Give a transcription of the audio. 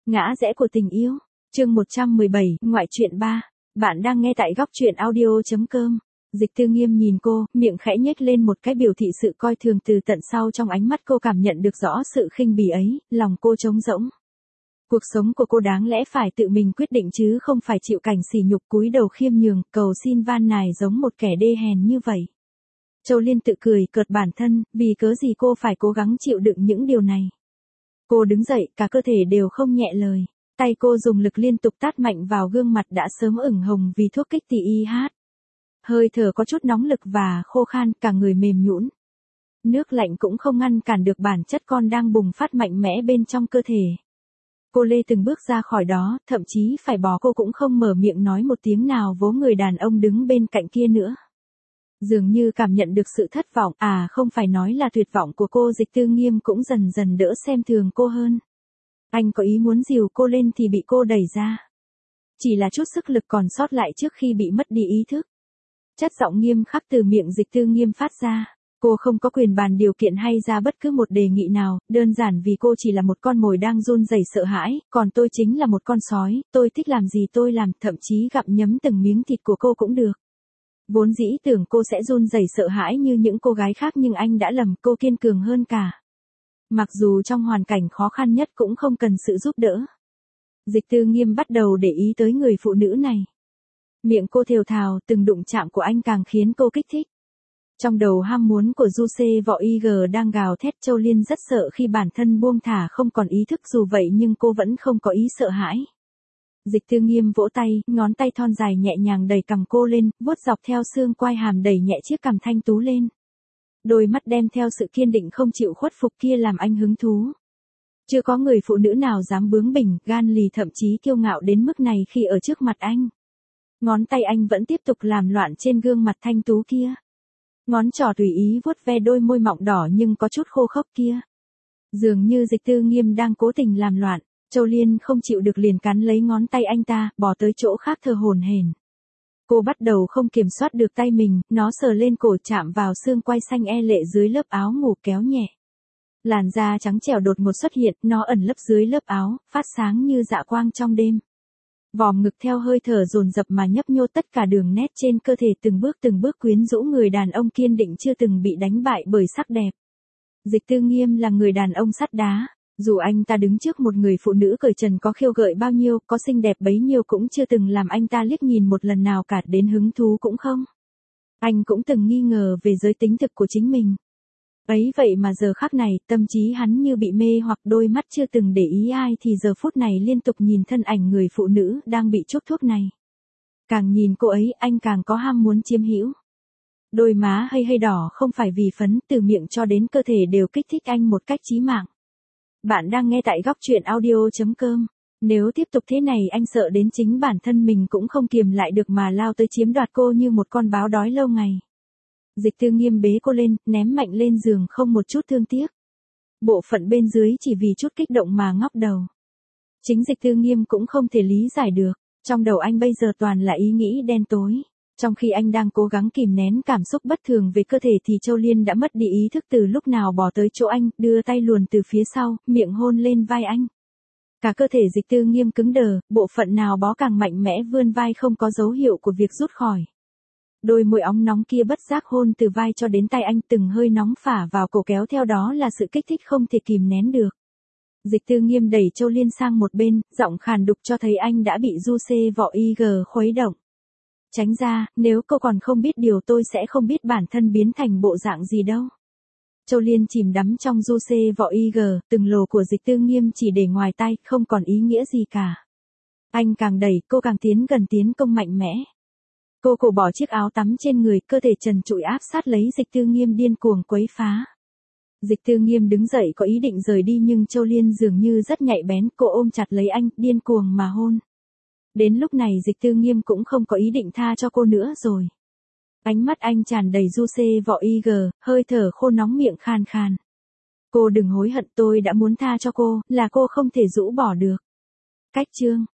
Ngã rẽ của tình yêu. Chương 117, ngoại truyện 3. Bạn đang nghe tại góc truyện audio.com. Dịch Tư Nghiêm nhìn cô, miệng khẽ nhếch lên một cái biểu thị sự coi thường từ tận sau, trong ánh mắt cô cảm nhận được rõ sự khinh bỉ ấy, lòng cô trống rỗng. Cuộc sống của cô đáng lẽ phải tự mình quyết định chứ không phải chịu cảnh sỉ nhục cúi đầu khiêm nhường, cầu xin van nài giống một kẻ đê hèn như vậy. Châu Liên tự cười cợt bản thân, vì cớ gì cô phải cố gắng chịu đựng những điều này. Cô đứng dậy, cả cơ thể đều không nhẹ lời. Tay cô dùng lực liên tục tát mạnh vào gương mặt đã sớm ửng hồng vì thuốc kích TIH. Hơi thở có chút nóng lực và khô khan, cả người mềm nhũn. Nước lạnh cũng không ngăn cản được bản chất con đang bùng phát mạnh mẽ bên trong cơ thể. Cô lê từng bước ra khỏi đó, thậm chí phải bỏ cô cũng không mở miệng nói một tiếng nào với người đàn ông đứng bên cạnh kia nữa. Dường như cảm nhận được sự thất vọng, không phải nói là tuyệt vọng của cô, Dịch Tư Nghiêm cũng dần dần đỡ xem thường cô hơn. Anh có ý muốn dìu cô lên thì bị cô đẩy ra. Chỉ là chút sức lực còn sót lại trước khi bị mất đi ý thức. Chất giọng nghiêm khắc từ miệng Dịch Tư Nghiêm phát ra. Cô không có quyền bàn điều kiện hay ra bất cứ một đề nghị nào, đơn giản vì cô chỉ là một con mồi đang run rẩy sợ hãi, còn tôi chính là một con sói, tôi thích làm gì tôi làm, thậm chí gặm nhấm từng miếng thịt của cô cũng được. Vốn dĩ tưởng cô sẽ run rẩy sợ hãi như những cô gái khác, nhưng anh đã lầm, cô kiên cường hơn cả. Mặc dù trong hoàn cảnh khó khăn nhất cũng không cần sự giúp đỡ. Dịch Tư Nghiêm bắt đầu để ý tới người phụ nữ này. Miệng cô thều thào, từng đụng chạm của anh càng khiến cô kích thích. Trong đầu ham muốn của Juice Võ IG đang gào thét. Châu Liên rất sợ khi bản thân buông thả không còn ý thức, dù vậy nhưng cô vẫn không có ý sợ hãi. Dịch Tư Nghiêm vỗ tay, ngón tay thon dài nhẹ nhàng đẩy cằm cô lên, vuốt dọc theo xương quai hàm đẩy nhẹ chiếc cằm thanh tú lên. Đôi mắt đem theo sự kiên định không chịu khuất phục kia làm anh hứng thú. Chưa có người phụ nữ nào dám bướng bỉnh, gan lì, thậm chí kiêu ngạo đến mức này khi ở trước mặt anh. Ngón tay anh vẫn tiếp tục làm loạn trên gương mặt thanh tú kia. Ngón trỏ tùy ý vuốt ve đôi môi mọng đỏ nhưng có chút khô khốc kia. Dường như Dịch Tư Nghiêm đang cố tình làm loạn. Châu Liên không chịu được liền cắn lấy ngón tay anh ta, bỏ tới chỗ khác thở hổn hển. Cô bắt đầu không kiểm soát được tay mình, nó sờ lên cổ, chạm vào xương quai xanh e lệ dưới lớp áo ngủ kéo nhẹ. Làn da trắng trẻo đột ngột xuất hiện, nó ẩn lấp dưới lớp áo, phát sáng như dạ quang trong đêm. Vòm ngực theo hơi thở dồn dập mà nhấp nhô, tất cả đường nét trên cơ thể từng bước quyến rũ người đàn ông kiên định chưa từng bị đánh bại bởi sắc đẹp. Dịch Tư Nghiêm là người đàn ông sắt đá. Dù anh ta đứng trước một người phụ nữ cởi trần có khiêu gợi bao nhiêu, có xinh đẹp bấy nhiêu cũng chưa từng làm anh ta liếc nhìn một lần nào cả, đến hứng thú cũng không. Anh cũng từng nghi ngờ về giới tính thực của chính mình. Ấy vậy mà giờ khắc này, tâm trí hắn như bị mê hoặc, đôi mắt chưa từng để ý ai thì giờ phút này liên tục nhìn thân ảnh người phụ nữ đang bị chuốc thuốc này. Càng nhìn cô ấy, anh càng có ham muốn chiếm hữu. Đôi má hay đỏ không phải vì phấn, từ miệng cho đến cơ thể đều kích thích anh một cách chí mạng. Bạn đang nghe tại góc truyện audio.com. Nếu tiếp tục thế này anh sợ đến chính bản thân mình cũng không kiềm lại được mà lao tới chiếm đoạt cô như một con báo đói lâu ngày. Dịch Tư Nghiêm bế cô lên, ném mạnh lên giường không một chút thương tiếc. Bộ phận bên dưới chỉ vì chút kích động mà ngóc đầu. Chính Dịch Tư Nghiêm cũng không thể lý giải được, trong đầu anh bây giờ toàn là ý nghĩ đen tối. Trong khi anh đang cố gắng kìm nén cảm xúc bất thường về cơ thể thì Châu Liên đã mất đi ý thức từ lúc nào bỏ tới chỗ anh, đưa tay luồn từ phía sau, miệng hôn lên vai anh. Cả cơ thể Dịch Tư Nghiêm cứng đờ, bộ phận nào bó càng mạnh mẽ vươn vai không có dấu hiệu của việc rút khỏi. Đôi môi óng nóng kia bất giác hôn từ vai cho đến tay anh, từng hơi nóng phả vào cổ, kéo theo đó là sự kích thích không thể kìm nén được. Dịch Tư Nghiêm đẩy Châu Liên sang một bên, giọng khàn đục cho thấy anh đã bị Juice Võ IG khuấy động. Tránh ra, nếu cô còn không biết điều tôi sẽ không biết bản thân biến thành bộ dạng gì đâu. Châu Liên chìm đắm trong Juice Võ IG, từng lồ của Dịch Tư Nghiêm chỉ để ngoài tai, không còn ý nghĩa gì cả. Anh càng đẩy, cô càng tiến gần, tiến công mạnh mẽ. Cô cởi bỏ chiếc áo tắm trên người, cơ thể trần trụi áp sát lấy Dịch Tư Nghiêm, điên cuồng quấy phá. Dịch Tư Nghiêm đứng dậy có ý định rời đi nhưng Châu Liên dường như rất nhạy bén, cô ôm chặt lấy anh, điên cuồng mà hôn. Đến lúc này Dịch Tư Nghiêm cũng không có ý định tha cho cô nữa rồi. Ánh mắt anh tràn đầy Juice Võ IG, hơi thở khô nóng, miệng khan khan. Cô đừng hối hận, tôi đã muốn tha cho cô, là cô không thể rũ bỏ được. Cách chương.